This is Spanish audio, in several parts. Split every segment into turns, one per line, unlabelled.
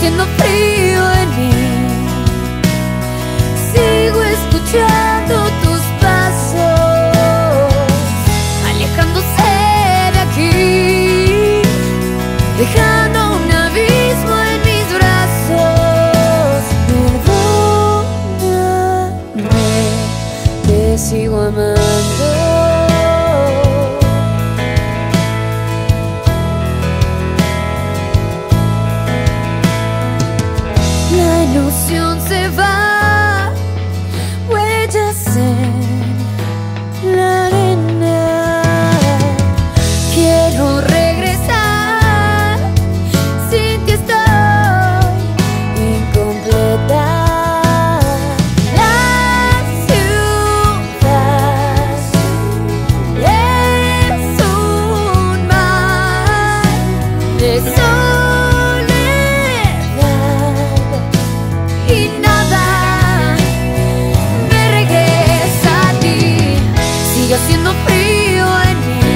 haciendo frío en mí. Sigo escuchando tus pasos, alejándose de aquí, dejando un abismo en mis brazos. Perdóname, te sigo amando. La ilusión se va, huellas en la arena. Quiero regresar, sin ti estoy incompleta. La ciudad es un mar de y nada me regresa a ti. Sigue haciendo frío en mí,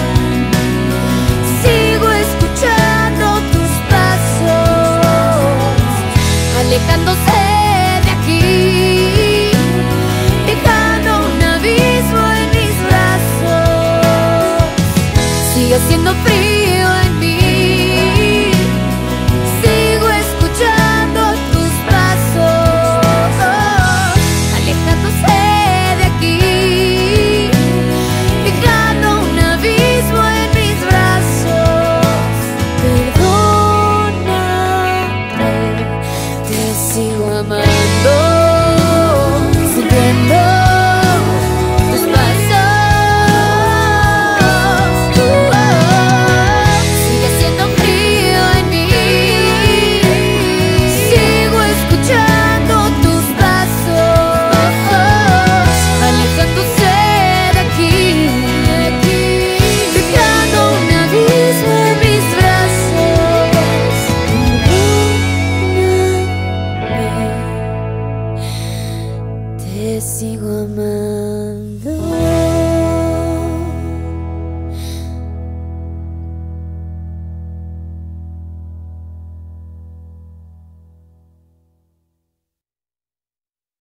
sigo escuchando tus pasos, alejándose de aquí, dejando un abismo en mis brazos. Sigue haciendo frío